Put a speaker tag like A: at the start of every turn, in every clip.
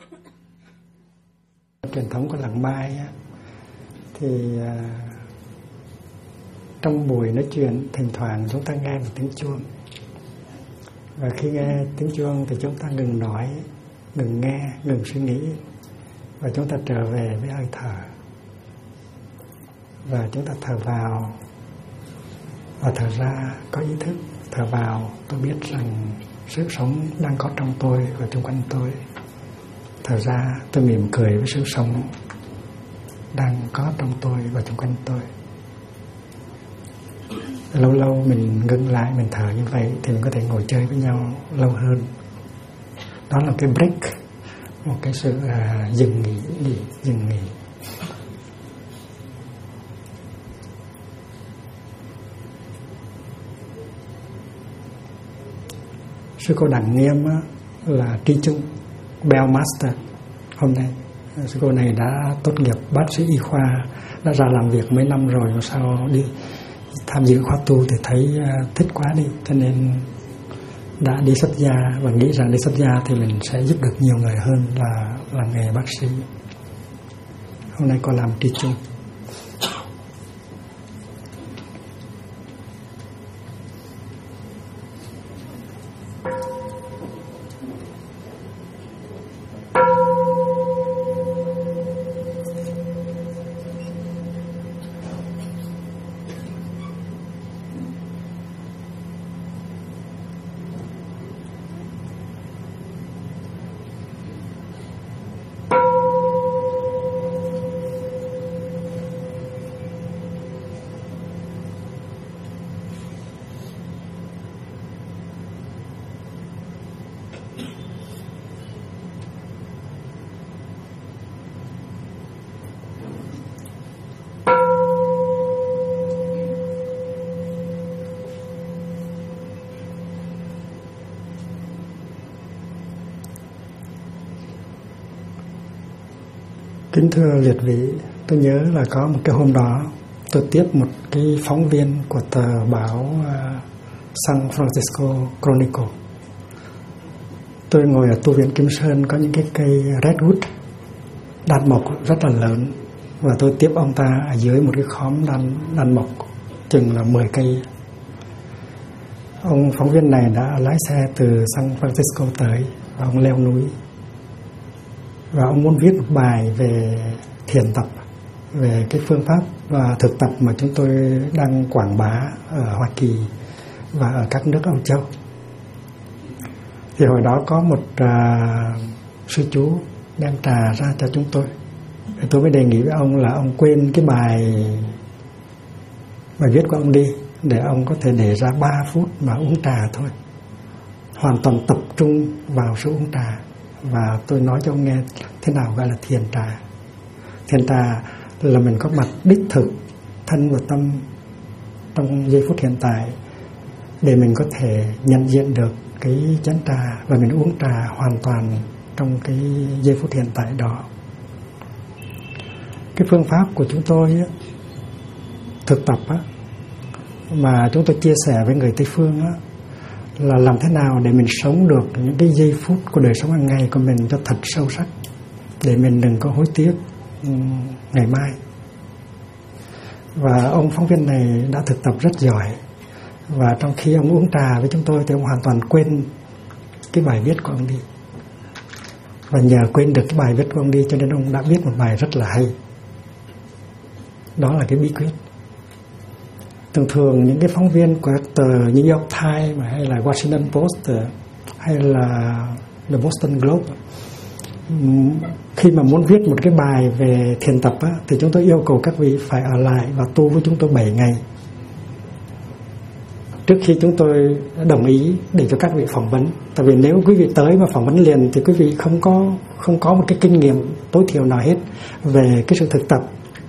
A: Truyền thống của làng Mai thì trong buổi nói chuyện thỉnh thoảng chúng ta nghe một tiếng chuông, và khi nghe tiếng chuông thì chúng ta ngừng nói, ngừng nghe, ngừng suy nghĩ, và chúng ta trở về với hơi thở, và chúng ta thở vào và thở ra có ý thức. Thở vào tôi biết rằng sự sống đang có trong tôi và xung quanh tôi. Thở ra tôi mỉm cười với sự sống đang có trong tôi và xung quanh tôi. Lâu lâu mình ngưng lại, mình thở như vậy thì mình có thể ngồi chơi với nhau lâu hơn. Đó là cái break, một cái sự dừng nghỉ. Sư cô Đặng Nghiêm là tri chung Bell Master. Hôm nay sư cô này đã tốt nghiệp bác sĩ y khoa, đã ra làm việc mấy năm rồi, mà sau đi tham dự khóa tu thì thấy thích quá đi, cho nên đã đi xuất gia và nghĩ rằng đi xuất gia thì mình sẽ giúp được nhiều người hơn là làm nghề bác sĩ. Hôm nay cô làm tri chung. Kính thưa liệt vị, tôi nhớ là có một cái hôm đó tôi tiếp một cái phóng viên của tờ báo San Francisco Chronicle. Tôi ngồi ở tu viện Kim Sơn, có những cái cây redwood đan mộc rất là lớn, và tôi tiếp ông ta ở dưới một cái khóm đan mộc chừng là 10 cây. Ông phóng viên này đã lái xe từ San Francisco tới, và ông leo núi, và ông muốn viết một bài về thiền tập, về cái phương pháp và thực tập mà chúng tôi đang quảng bá ở Hoa Kỳ và ở các nước Âu Châu. Thì hồi đó có một sư chú đem trà ra cho chúng tôi. Thì tôi mới đề nghị với ông là ông quên cái bài viết của ông đi, để ông có thể để ra 3 phút mà uống trà thôi, hoàn toàn tập trung vào sự uống trà. Và tôi nói cho ông nghe thế nào gọi là thiền trà. Thiền trà là mình có mặt đích thực thân và tâm trong giây phút hiện tại, để mình có thể nhận diện được cái chén trà và mình uống trà hoàn toàn trong cái giây phút hiện tại đó. Cái phương pháp của chúng tôi thực tập mà chúng tôi chia sẻ với người Tây Phương là làm thế nào để mình sống được những cái giây phút của đời sống hàng ngày của mình cho thật sâu sắc, để mình đừng có hối tiếc ngày mai. Và ông phóng viên này đã thực tập rất giỏi, và trong khi ông uống trà với chúng tôi thì ông hoàn toàn quên cái bài viết của ông đi. Và nhờ quên được cái bài viết của ông đi cho nên ông đã viết một bài rất là hay. Đó là cái bí quyết. Thường những cái phóng viên của tờ New York Times hay là Washington Post hay là The Boston Globe, khi mà muốn viết một cái bài về thiền tập thì chúng tôi yêu cầu các vị phải ở lại và tu với chúng tôi 7 ngày trước khi chúng tôi đồng ý để cho các vị phỏng vấn. Tại vì nếu quý vị tới và phỏng vấn liền thì quý vị không có một cái kinh nghiệm tối thiểu nào hết về cái sự thực tập.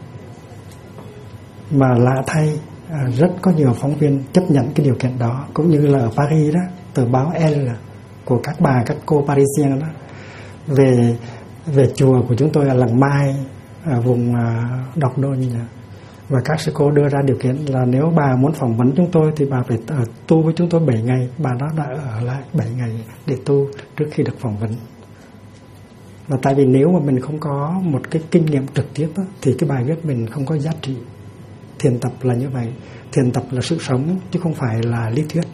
A: Mà lạ thay, rất có nhiều phóng viên chấp nhận cái điều kiện đó. Cũng như là ở Paris đó, tờ báo Elle của các cô Parisien đó, về chùa của chúng tôi ở làng Mai, ở vùng Đọc Đô như vậy. Và các sư cô đưa ra điều kiện là nếu bà muốn phỏng vấn chúng tôi thì bà phải tu với chúng tôi 7 ngày. Bà đó đã ở lại 7 ngày để tu trước khi được phỏng vấn. Và tại vì nếu mà mình không có một cái kinh nghiệm trực tiếp á, thì cái bài viết mình không có giá trị. Thiền tập là như vậy. Thiền tập là sự sống chứ không phải là lý thuyết.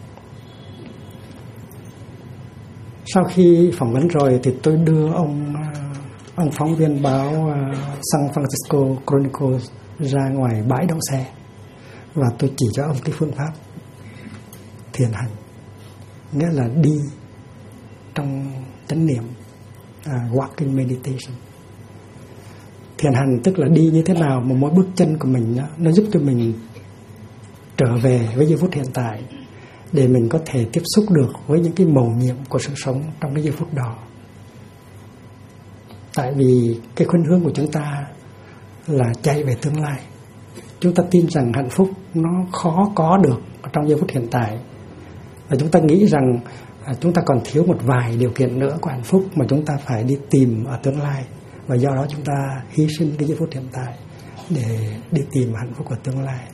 A: Sau khi phỏng vấn rồi thì tôi đưa ông phóng viên báo San Francisco Chronicle ra ngoài bãi đậu xe và tôi chỉ cho ông cái phương pháp thiền hành, nghĩa là đi trong chánh niệm, walking meditation. Thiền hành tức là đi như thế nào mà mỗi bước chân của mình nó giúp cho mình trở về với giây phút hiện tại, để mình có thể tiếp xúc được với những cái mầu nhiệm của sự sống trong cái giây phút đó. Tại vì cái khuynh hướng của chúng ta là chạy về tương lai. Chúng ta tin rằng hạnh phúc nó khó có được trong giây phút hiện tại. Và chúng ta nghĩ rằng chúng ta còn thiếu một vài điều kiện nữa của hạnh phúc mà chúng ta phải đi tìm ở tương lai. Và do đó chúng ta hy sinh cái giây phút hiện tại để đi tìm hạnh phúc ở tương lai.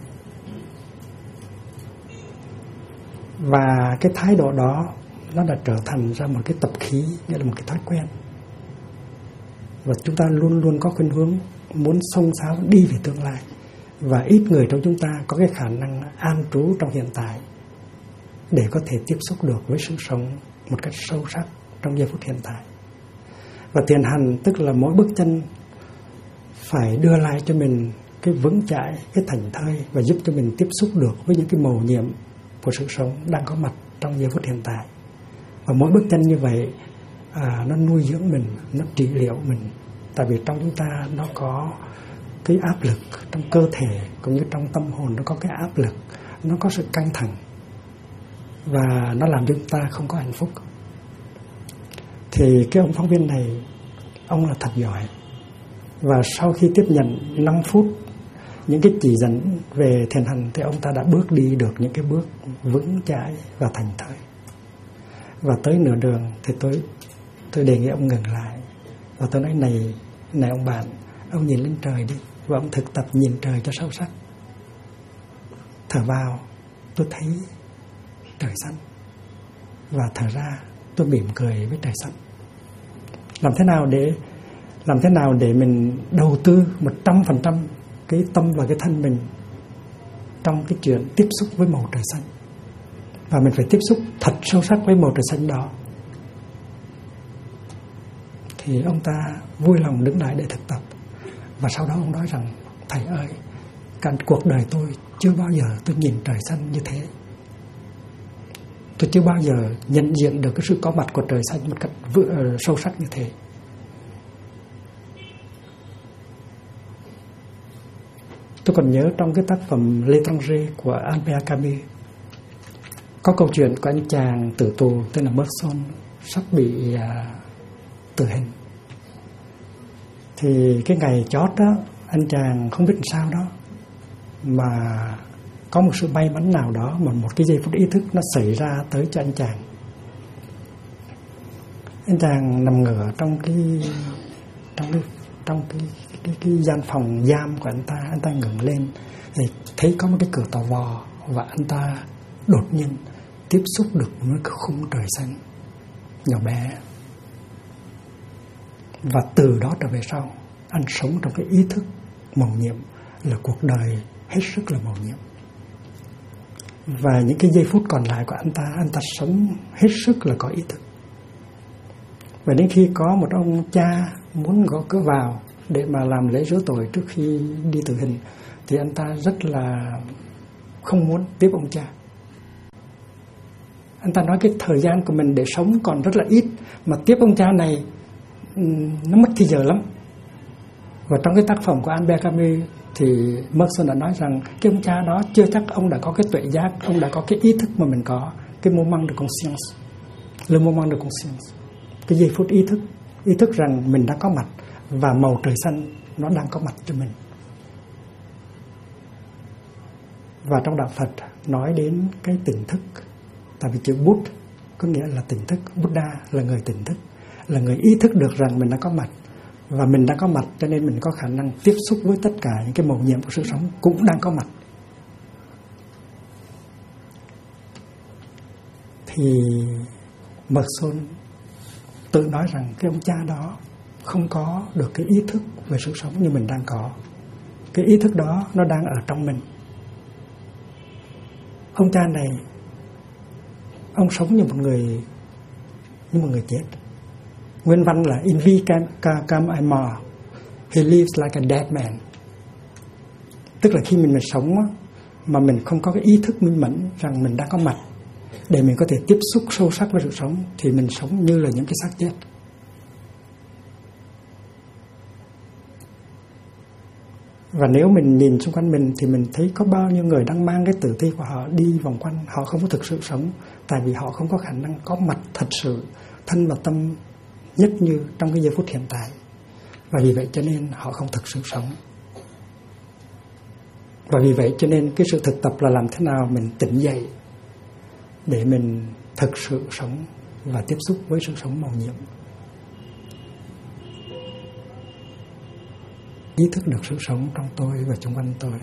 A: Và cái thái độ đó nó đã trở thành ra một cái tập khí, nghĩa là một cái thói quen. Và chúng ta luôn luôn có khuynh hướng muốn xông xáo đi về tương lai. Và ít người trong chúng ta có cái khả năng an trú trong hiện tại để có thể tiếp xúc được với sự sống một cách sâu sắc trong giây phút hiện tại. Và thiền hành tức là mỗi bước chân phải đưa lại cho mình cái vững chãi, cái thảnh thơi và giúp cho mình tiếp xúc được với những cái mầu nhiệm của sự sống đang có mặt trong giây phút hiện tại. Và mỗi bước chân như vậy nó nuôi dưỡng mình, nó trị liệu mình. Tại vì trong chúng ta nó có cái áp lực trong cơ thể cũng như trong tâm hồn, nó có cái áp lực, nó có sự căng thẳng và nó làm cho chúng ta không có hạnh phúc. Thì cái ông phóng viên này, ông là thật giỏi. Và sau khi tiếp nhận 5 phút những cái chỉ dẫn về thiền hành thì ông ta đã bước đi được những cái bước vững chãi và thành thơi. Và tới nửa đường thì tôi đề nghị ông ngừng lại. Và tôi nói này ông bạn, ông nhìn lên trời đi. Và ông thực tập nhìn trời cho sâu sắc. Thở vào tôi thấy trời xanh, và thở ra tôi mỉm cười với trời xanh. Làm thế nào để mình đầu tư 100% cái tâm và cái thân mình trong cái chuyện tiếp xúc với màu trời xanh. Và mình phải tiếp xúc thật sâu sắc với màu trời xanh đó. Thì ông ta vui lòng đứng lại để thực tập. Và sau đó ông nói rằng, thầy ơi, cả cuộc đời tôi chưa bao giờ tôi nhìn trời xanh như thế. Tôi chưa bao giờ nhận diện được cái sự có mặt của trời xanh một cách sâu sắc như thế. Tôi còn nhớ trong cái tác phẩm L'étranger của Albert Camus có câu chuyện của anh chàng tử tù tên là Merson sắp bị tử hình. Thì cái ngày chót đó, anh chàng không biết làm sao đó mà có một sự may mắn nào đó mà một cái giây phút ý thức nó xảy ra tới cho anh chàng. Anh chàng nằm ngửa trong cái gian phòng giam của anh ta ngẩng lên thì thấy có một cái cửa tò vò và anh ta đột nhiên tiếp xúc được với cái khung trời xanh nhỏ bé. Và từ đó trở về sau, anh sống trong cái ý thức mầu nhiệm là cuộc đời hết sức là mầu nhiệm. Và những cái giây phút còn lại của anh ta sống hết sức là có ý thức. Và đến khi có một ông cha muốn gõ cửa vào để mà làm lễ rửa tội trước khi đi tử hình, thì anh ta rất là không muốn tiếp ông cha. Anh ta nói cái thời gian của mình để sống còn rất là ít, mà tiếp ông cha này nó mất thì giờ lắm. Và trong cái tác phẩm của Albert Camus thì Merson đã nói rằng cái ông cha đó chưa chắc ông đã có cái tuệ giác, ông đã có cái ý thức mà mình có, cái moment de conscience, le moment de conscience, cái giây phút ý thức rằng mình đã có mặt và màu trời xanh nó đang có mặt cho mình. Và trong đạo Phật nói đến cái tỉnh thức, tại vì chữ Bút có nghĩa là tỉnh thức, Buddha là người tỉnh thức, là người ý thức được rằng mình đã có mặt. Và mình đang có mặt cho nên mình có khả năng tiếp xúc với tất cả những cái mầu nhiệm của sự sống cũng đang có mặt. Thì Merson tự nói rằng cái ông cha đó không có được cái ý thức về sự sống như mình đang có. Cái ý thức đó nó đang ở trong mình. Ông cha này, ông sống như một người chết. Nguyên văn là in vi cam amor, he lives like a dead man. Tức là khi mình sống mà mình không có cái ý thức minh mẫn rằng mình đang có mặt để mình có thể tiếp xúc sâu sắc với sự sống, thì mình sống như là những cái xác chết. Và nếu mình nhìn xung quanh mình thì mình thấy có bao nhiêu người đang mang cái tử thi của họ đi vòng quanh, họ không có thực sự sống, tại vì họ không có khả năng có mặt thật sự, thân và tâm nhất như trong cái giây phút hiện tại. Và vì vậy cho nên họ không thực sự sống. Và vì vậy cho nên cái sự thực tập là làm thế nào mình tỉnh dậy để mình thực sự sống và tiếp xúc với sự sống màu nhiệm. Ý thức được sự sống trong tôi và xung quanh tôi.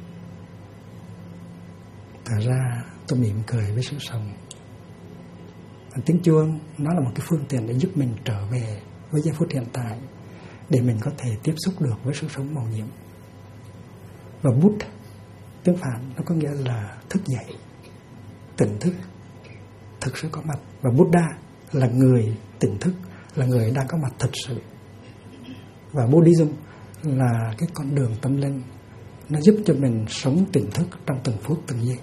A: Thật ra tôi mỉm cười với sự sống. Tiếng chuông nó là một cái phương tiện để giúp mình trở về với giây phút hiện tại, để mình có thể tiếp xúc được với sự sống màu nhiệm. Và Bút, tiếng Phạn nó có nghĩa là thức dậy, tỉnh thức, thực sự có mặt. Và Buddha là người tỉnh thức, là người đang có mặt thật sự. Và Buddhism là cái con đường tâm linh, nó giúp cho mình sống tỉnh thức trong từng phút từng giây.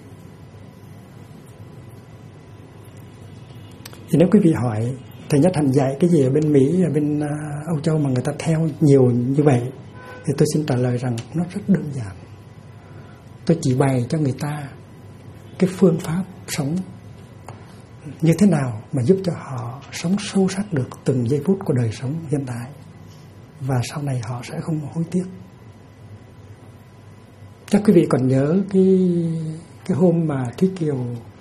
A: Thì nếu quý vị hỏi Thầy Nhất Hạnh dạy cái gì ở bên Mỹ, ở bên Âu Châu mà người ta theo nhiều như vậy, thì tôi xin trả lời rằng nó rất đơn giản. Tôi chỉ bày cho người ta cái phương pháp sống như thế nào mà giúp cho họ sống sâu sắc được từng giây phút của đời sống hiện tại, và sau này họ sẽ không hối tiếc. Chắc quý vị còn nhớ cái hôm mà Thúy Kiều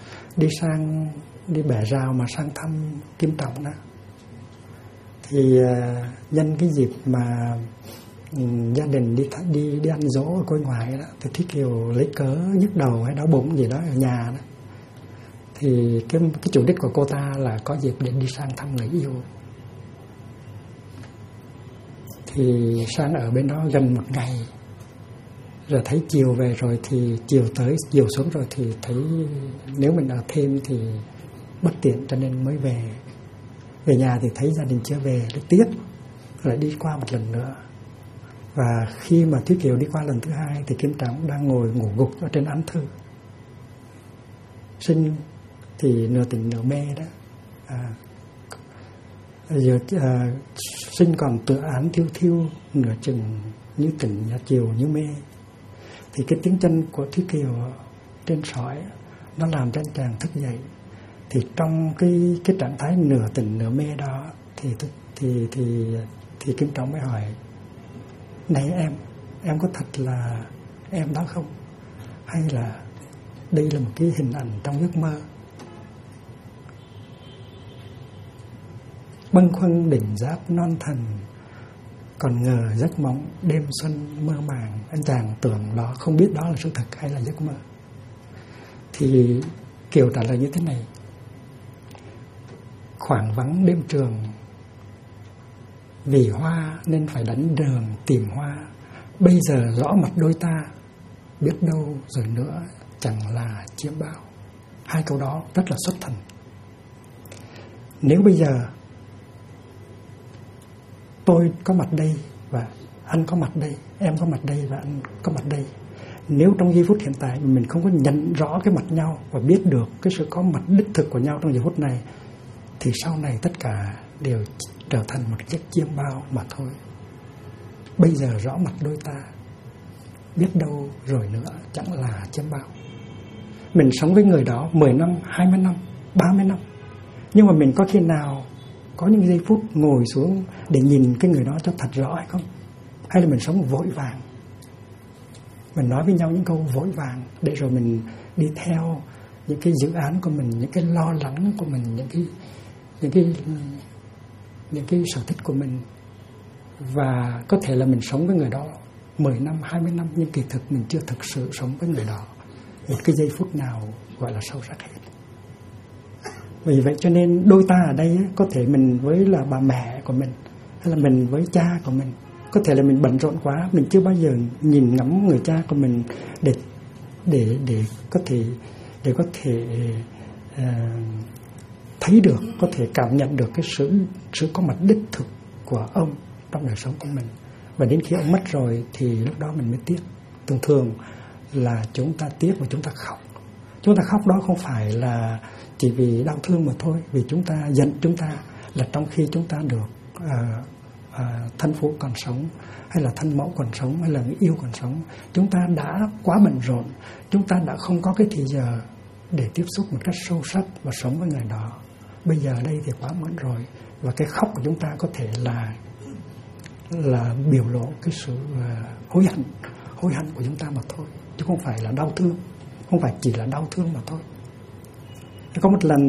A: đi bẻ rào mà sang thăm Kim Trọng đó, thì nhân cái dịp mà gia đình đi ăn dỗ ở quê ngoại đó, thì Thúy Kiều lấy cớ nhức đầu hay đau bụng gì đó ở nhà đó, thì cái chủ đích của cô ta là có dịp để đi sang thăm người yêu. Thì sang ở bên đó gần một ngày, rồi thấy chiều về rồi thì chiều tới chiều xuống rồi thì thấy nếu mình ở thêm thì bất tiện, cho nên mới về nhà thì thấy gia đình chưa về, rất tiếc, lại đi qua một lần nữa. Và khi mà Thúy Kiều đi qua lần thứ hai thì Kim Trọng đang ngồi ngủ gục ở trên án thư. Sinh thì nửa tỉnh nửa mê đó. Sinh còn tựa án thiêu thiêu, nửa chừng như tỉnh và chiều như mê. Thì cái tiếng chân của Thúy Kiều trên sỏi nó làm cho anh chàng thức dậy. Thì trong cái trạng thái nửa tỉnh nửa mê đó thì Kim Trọng mới hỏi: này em có thật là em đó không? Hay là đây là một cái hình ảnh trong giấc mơ? Bâng khuâng đỉnh giáp non thần, còn ngờ giấc mộng đêm xuân mơ màng. Anh chàng tưởng đó, không biết đó là sự thật hay là giấc mơ. Thì Kiều trả lời như thế này: khoảng vắng đêm trường, vì hoa nên phải đánh đường tìm hoa. Bây giờ rõ mặt đôi ta, biết đâu rồi nữa chẳng là chiêm bao. Hai câu đó rất là xuất thần. Nếu bây giờ tôi có mặt đây và anh có mặt đây, em có mặt đây và anh có mặt đây, nếu trong giây phút hiện tại mình không có nhận rõ cái mặt nhau và biết được cái sự có mặt đích thực của nhau trong giây phút này, thì sau này tất cả đều trở thành một chiếc chiêm bao mà thôi. Bây giờ rõ mặt đôi ta, biết đâu rồi nữa chẳng là chiêm bao. Mình sống với người đó 10 năm, 20 năm, 30 năm, nhưng mà mình có khi nào có những giây phút ngồi xuống để nhìn cái người đó cho thật rõ hay không? Hay là mình sống vội vàng, mình nói với nhau những câu vội vàng để rồi mình đi theo những cái dự án của mình, những cái lo lắng của mình, những cái sở thích của mình. Và có thể là mình sống với người đó 10 năm, 20 năm, nhưng kỳ thực mình chưa thực sự sống với người đó một cái giây phút nào gọi là sâu sắc hết. Vì vậy cho nên đôi ta ở đây có thể mình với là bà mẹ của mình, hay là mình với cha của mình, có thể là mình bận rộn quá, mình chưa bao giờ nhìn ngắm người cha của mình để có thể thấy được, có thể cảm nhận được cái sự có mặt đích thực của ông trong đời sống của mình. Và đến khi ông mất rồi thì lúc đó mình mới tiếc. Thường là chúng ta tiếc và chúng ta khóc. Chúng ta khóc đó không phải là chỉ vì đau thương mà thôi, vì chúng ta giận chúng ta là trong khi chúng ta được thân phụ còn sống, hay là thân mẫu còn sống, hay là người yêu còn sống, chúng ta đã quá bận rộn, chúng ta đã không có cái thời giờ để tiếp xúc một cách sâu sắc và sống với người đó. Bây giờ đây thì quá muộn rồi, và cái khóc của chúng ta có thể là biểu lộ cái sự hối hận của chúng ta mà thôi, chứ không phải là đau thương, không phải chỉ là đau thương mà thôi. Có một lần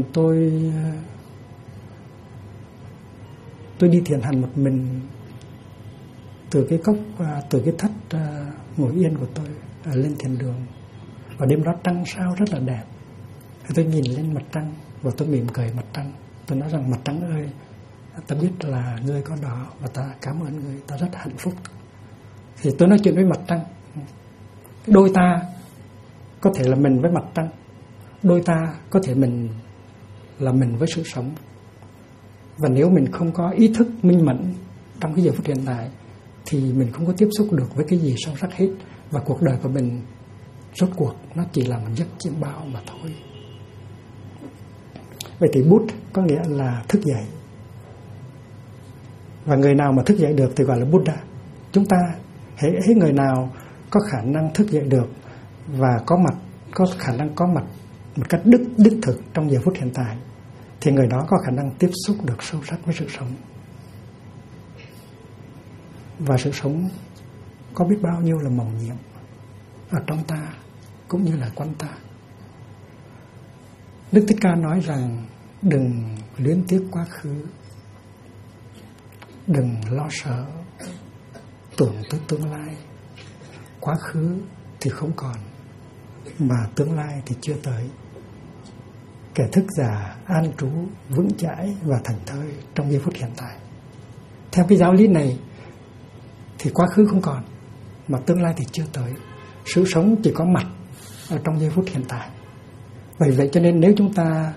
A: tôi đi thiền hành một mình từ cái cốc, từ cái thất ngồi yên của tôi lên thiền đường, và đêm đó trăng sao rất là đẹp. Tôi nhìn lên mặt trăng và tôi mỉm cười mặt trăng. Tôi nói rằng mặt trăng ơi, ta biết là ngươi có đó và ta cảm ơn ngươi, ta rất hạnh phúc. Thì tôi nói chuyện với mặt trăng. Đôi ta có thể là mình với mặt trăng, đôi ta có thể mình là mình với sự sống. Và nếu mình không có ý thức minh mẫn trong cái giờ phút hiện tại thì mình không có tiếp xúc được với cái gì sâu sắc hết, và cuộc đời của mình rốt cuộc nó chỉ là một giấc chiêm bao mà thôi. Vậy thì Bút có nghĩa là thức dậy, và người nào mà thức dậy được thì gọi là Buddha. Chúng ta hễ người nào có khả năng thức dậy được và có khả năng có mặt một cách đích thực trong giờ phút hiện tại thì người đó có khả năng tiếp xúc được sâu sắc với sự sống. Và sự sống có biết bao nhiêu là màu nhiệm ở trong ta cũng như là quanh ta. Đức Thích Ca nói rằng đừng luyến tiếc quá khứ, đừng lo sợ tưởng tới tương lai. Quá khứ thì không còn, mà tương lai thì chưa tới. Kẻ thức giả an trú vững chãi và thành thơi trong giây phút hiện tại. Theo cái giáo lý này thì quá khứ không còn, mà tương lai thì chưa tới. Sự sống chỉ có mặt ở trong giây phút hiện tại. Bởi vậy cho nên nếu chúng ta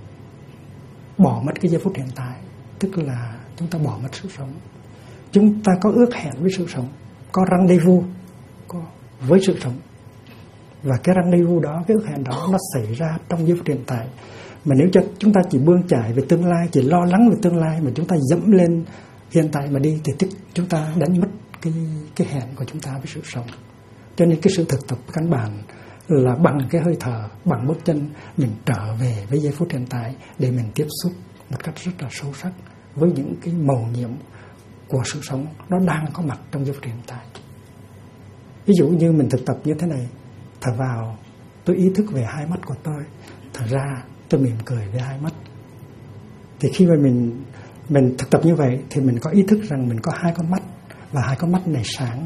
A: bỏ mất cái giây phút hiện tại, tức là chúng ta bỏ mất sự sống. Chúng ta có ước hẹn với sự sống, có rendezvous với sự sống. Và cái rendezvous đó, cái ước hẹn đó nó xảy ra trong giây phút hiện tại. Mà nếu chúng ta chỉ bươn chải về tương lai, chỉ lo lắng về tương lai mà chúng ta dẫm lên hiện tại mà đi thì chúng ta đánh mất cái hẹn của chúng ta với sự sống. Cho nên cái sự thực tập căn bản là bằng cái hơi thở, bằng bước chân mình trở về với giây phút hiện tại để mình tiếp xúc một cách rất là sâu sắc với những cái mầu nhiệm của sự sống nó đang có mặt trong giây phút hiện tại. Ví dụ như mình thực tập như thế này, thở vào tôi ý thức về hai mắt của tôi, thở ra tôi mỉm cười với hai mắt. Thì khi mà mình thực tập như vậy thì mình có ý thức rằng mình có hai con mắt, và hai con mắt này sáng.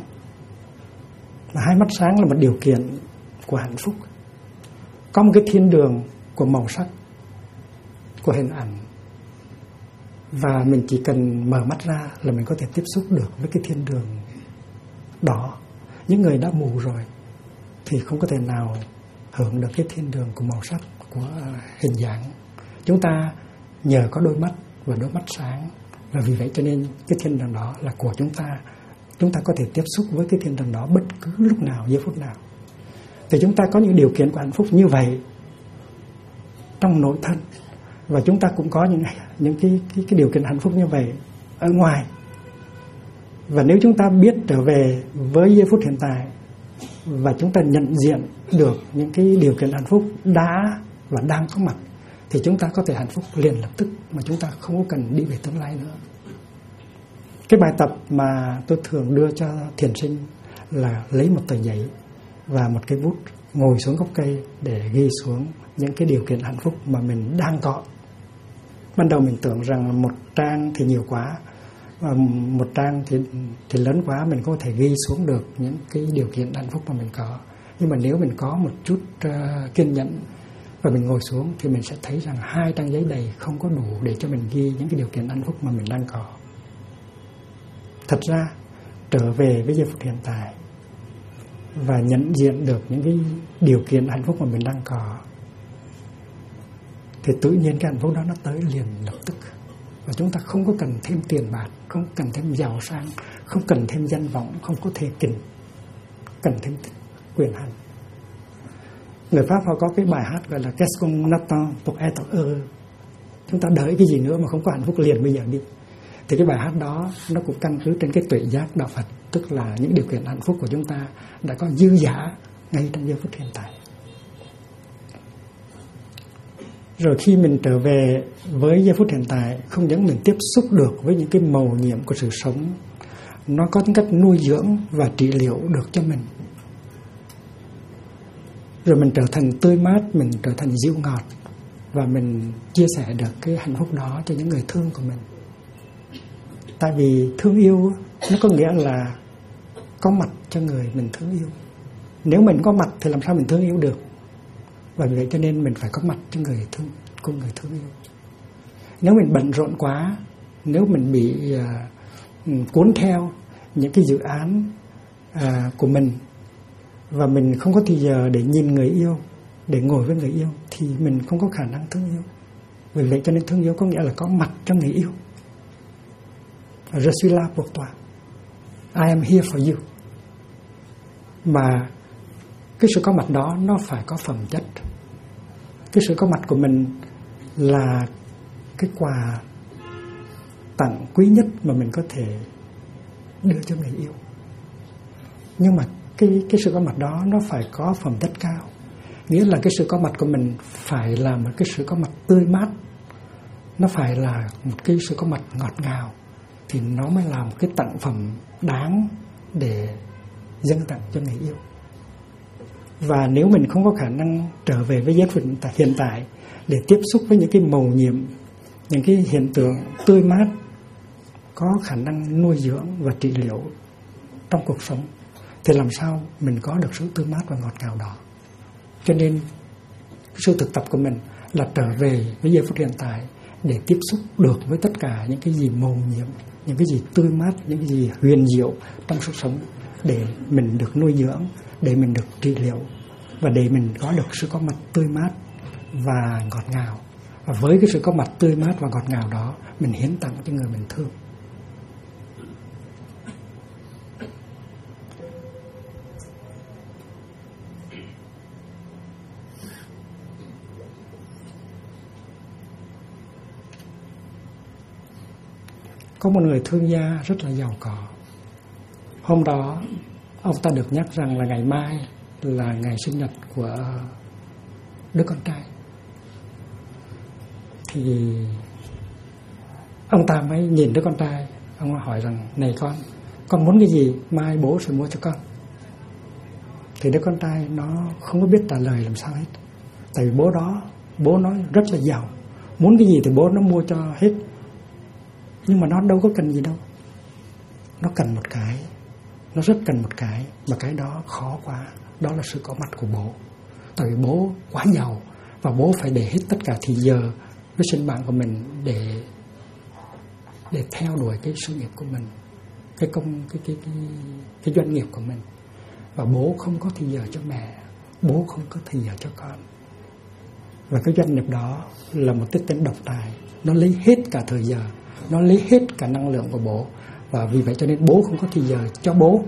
A: Và hai mắt sáng là một điều kiện của hạnh phúc. Có một cái thiên đường của màu sắc, của hình ảnh, và mình chỉ cần mở mắt ra là mình có thể tiếp xúc được với cái thiên đường đó. Những người đã mù rồi thì không có thể nào hưởng được cái thiên đường của màu sắc, của hình dáng. Chúng ta nhờ có đôi mắt và đôi mắt sáng, và vì vậy cho nên cái thiên đường đó là của chúng ta. Chúng ta có thể tiếp xúc với cái thiên đường đó bất cứ lúc nào, giây phút nào. Thì chúng ta có những điều kiện của hạnh phúc như vậy trong nội thân, và chúng ta cũng có những cái điều kiện hạnh phúc như vậy ở ngoài. Và nếu chúng ta biết trở về với giây phút hiện tại và chúng ta nhận diện được những cái điều kiện hạnh phúc đã và đang có mặt thì chúng ta có thể hạnh phúc liền lập tức mà chúng ta không có cần đi về tương lai nữa. Cái bài tập mà tôi thường đưa cho thiền sinh là lấy một tờ giấy và một cái bút, ngồi xuống gốc cây để ghi xuống những cái điều kiện hạnh phúc mà mình đang có. Ban đầu mình tưởng rằng một trang thì nhiều quá, và một trang thì lớn quá, mình có thể ghi xuống được những cái điều kiện hạnh phúc mà mình có. Nhưng mà nếu mình có một chút kiên nhẫn và mình ngồi xuống thì mình sẽ thấy rằng 2 trang giấy đầy không có đủ để cho mình ghi những cái điều kiện hạnh phúc mà mình đang có. Thật ra trở về với giây phút hiện tại và nhận diện được những cái điều kiện hạnh phúc mà mình đang có thì tự nhiên cái hạnh phúc đó nó tới liền lập tức. Và chúng ta không có cần thêm tiền bạc, không cần thêm giàu sang, không cần thêm danh vọng, không có thể cần thêm quyền hành. Người Pháp họ có cái bài hát gọi là Qu'est-ce qu'on attend pour être heureux. Chúng ta đợi cái gì nữa mà không có hạnh phúc liền bây giờ đi. Thì cái bài hát đó nó cũng căn cứ trên cái tuệ giác đạo Phật, tức là những điều kiện hạnh phúc của chúng ta đã có dư dả ngay trong giây phút hiện tại. Rồi khi mình trở về với giây phút hiện tại, không những mình tiếp xúc được với những cái mầu nhiệm của sự sống, nó có tính cách nuôi dưỡng và trị liệu được cho mình. Rồi mình trở thành tươi mát, mình trở thành dịu ngọt, và mình chia sẻ được cái hạnh phúc đó cho những người thương của mình. Tại vì thương yêu nó có nghĩa là có mặt cho người mình thương yêu. Nếu mình có mặt thì làm sao mình thương yêu được? Và vì vậy cho nên mình phải có mặt cho người thương yêu. Nếu mình bận rộn quá, nếu mình bị cuốn theo những cái dự án của mình và mình không có thời giờ để nhìn người yêu, để ngồi với người yêu, thì mình không có khả năng thương yêu. Vì vậy cho nên thương yêu có nghĩa là có mặt cho người yêu. Je suis là pour toi. I am here for you. Mà cái sự có mặt đó nó phải có phẩm chất. Cái sự có mặt của mình là cái quà tặng quý nhất mà mình có thể đưa cho người yêu. Nhưng mà cái sự có mặt đó nó phải có phẩm chất cao. Nghĩa là cái sự có mặt của mình phải là một cái sự có mặt tươi mát. Nó phải là một cái sự có mặt ngọt ngào, thì nó mới là một cái tặng phẩm đáng để dâng tặng cho người yêu. Và nếu mình không có khả năng trở về với giây phút hiện tại để tiếp xúc với những cái mầu nhiệm, những cái hiện tượng tươi mát, có khả năng nuôi dưỡng và trị liệu trong cuộc sống, thì làm sao mình có được sự tươi mát và ngọt ngào đó? Cho nên sự thực tập của mình là trở về với giây phút hiện tại để tiếp xúc được với tất cả những cái gì mầu nhiệm, những cái gì tươi mát, những cái gì huyền diệu trong cuộc sống, để mình được nuôi dưỡng, để mình được trị liệu, và để mình có được sự có mặt tươi mát và ngọt ngào. Và với cái sự có mặt tươi mát và ngọt ngào đó, mình hiến tặng cho người mình thương. Có một người thương gia rất là giàu có. Hôm đó ông ta được nhắc rằng là ngày mai là ngày sinh nhật của đứa con trai. Thì ông ta mới nhìn đứa con trai, ông hỏi rằng: này con muốn cái gì mai bố sẽ mua cho con. Thì đứa con trai nó không có biết trả lời làm sao hết. Tại vì bố nói rất là giàu, muốn cái gì thì bố nó mua cho hết. Nhưng mà nó đâu có cần gì đâu. Nó cần một cái, nó rất cần một cái, mà cái đó khó quá. Đó là sự có mặt của bố. Tại vì bố quá giàu và bố phải để hết tất cả thời giờ với sinh mạng của mình để theo đuổi cái sự nghiệp của mình, cái doanh nghiệp của mình. Và bố không có thời giờ cho mẹ, bố không có thời giờ cho con. Và cái doanh nghiệp đó là một cái tên độc tài, nó lấy hết cả thời giờ, nó lấy hết cả năng lượng của bố. Và vì vậy cho nên bố không có thời giờ cho bố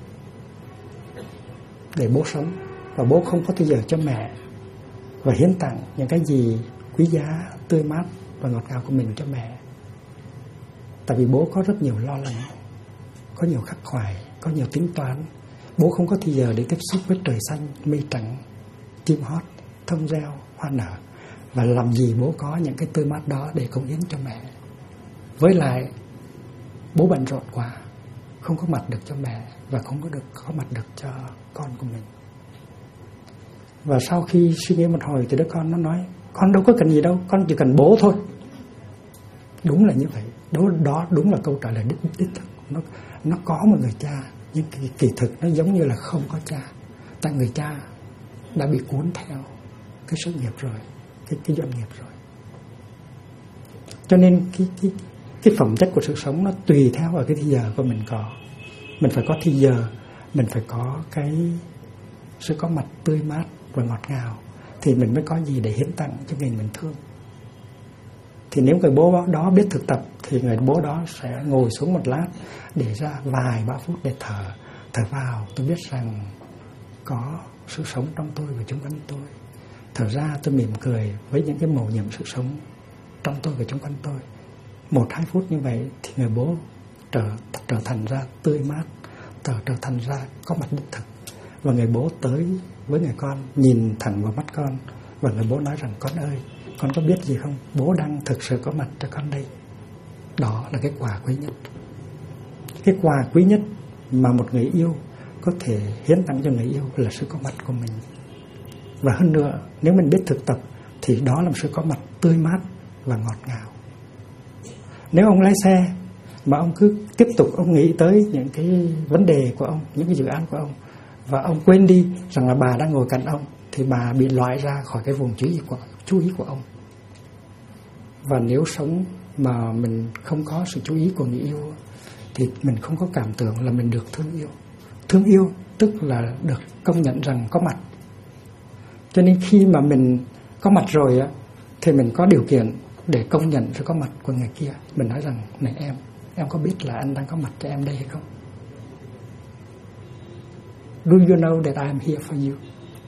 A: để bố sống, và bố không có thời giờ cho mẹ và hiến tặng những cái gì quý giá, tươi mát và ngọt ngào của mình cho mẹ. Tại vì bố có rất nhiều lo lắng, có nhiều khắc khoải, có nhiều tính toán. Bố không có thời giờ để tiếp xúc với trời xanh, mây trắng, chim hót, thông reo, hoa nở. Và làm gì bố có những cái tươi mát đó để cống hiến cho mẹ. Với lại bố bận rộn quá, không có mặt được cho mẹ và không có mặt được cho con của mình. Và sau khi suy nghĩ một hồi thì đứa con nó nói: con đâu có cần gì đâu, con chỉ cần bố thôi. Đúng là như vậy. Đó đúng là câu trả lời đích thực. Nó có một người cha, nhưng kỳ thực nó giống như là không có cha. Tại người cha đã bị cuốn theo cái sự nghiệp rồi, cái doanh nghiệp rồi. Cho nên cái phẩm chất của sự sống nó tùy theo ở cái thì giờ của mình có. Mình phải có thì giờ, mình phải có cái sự có mặt tươi mát và ngọt ngào, thì mình mới có gì để hiến tặng cho người mình thương. Thì nếu người bố đó biết thực tập thì người bố đó sẽ ngồi xuống một lát để ra vài ba phút để thở vào, tôi biết rằng có sự sống trong tôi và chung quanh tôi. Thở ra tôi mỉm cười với những cái màu nhiệm sự sống trong tôi và chung quanh tôi. 1-2 phút như vậy thì người bố trở thành ra tươi mát, trở thành ra có mặt đích thực. Và người bố tới với người con, nhìn thẳng vào mắt con, và người bố nói rằng: con ơi, con có biết gì không? Bố đang thực sự có mặt cho con đây. Đó là cái quà quý nhất. Cái quà quý nhất mà một người yêu có thể hiến tặng cho người yêu là sự có mặt của mình. Và hơn nữa, nếu mình biết thực tập thì đó là một sự có mặt tươi mát và ngọt ngào. Nếu ông lái xe mà ông cứ tiếp tục ông nghĩ tới những cái vấn đề của ông, những cái dự án của ông, và ông quên đi rằng là bà đang ngồi cạnh ông, thì bà bị loại ra khỏi cái vùng chú ý của ông. Và nếu sống mà mình không có sự chú ý của người yêu thì mình không có cảm tưởng là mình được thương yêu. Thương yêu tức là được công nhận rằng có mặt. Cho nên khi mà mình có mặt rồi á, thì mình có điều kiện để công nhận sự có mặt của người kia. Mình nói rằng: này em có biết là anh đang có mặt cho em đây hay không? Do you know that I am here for you?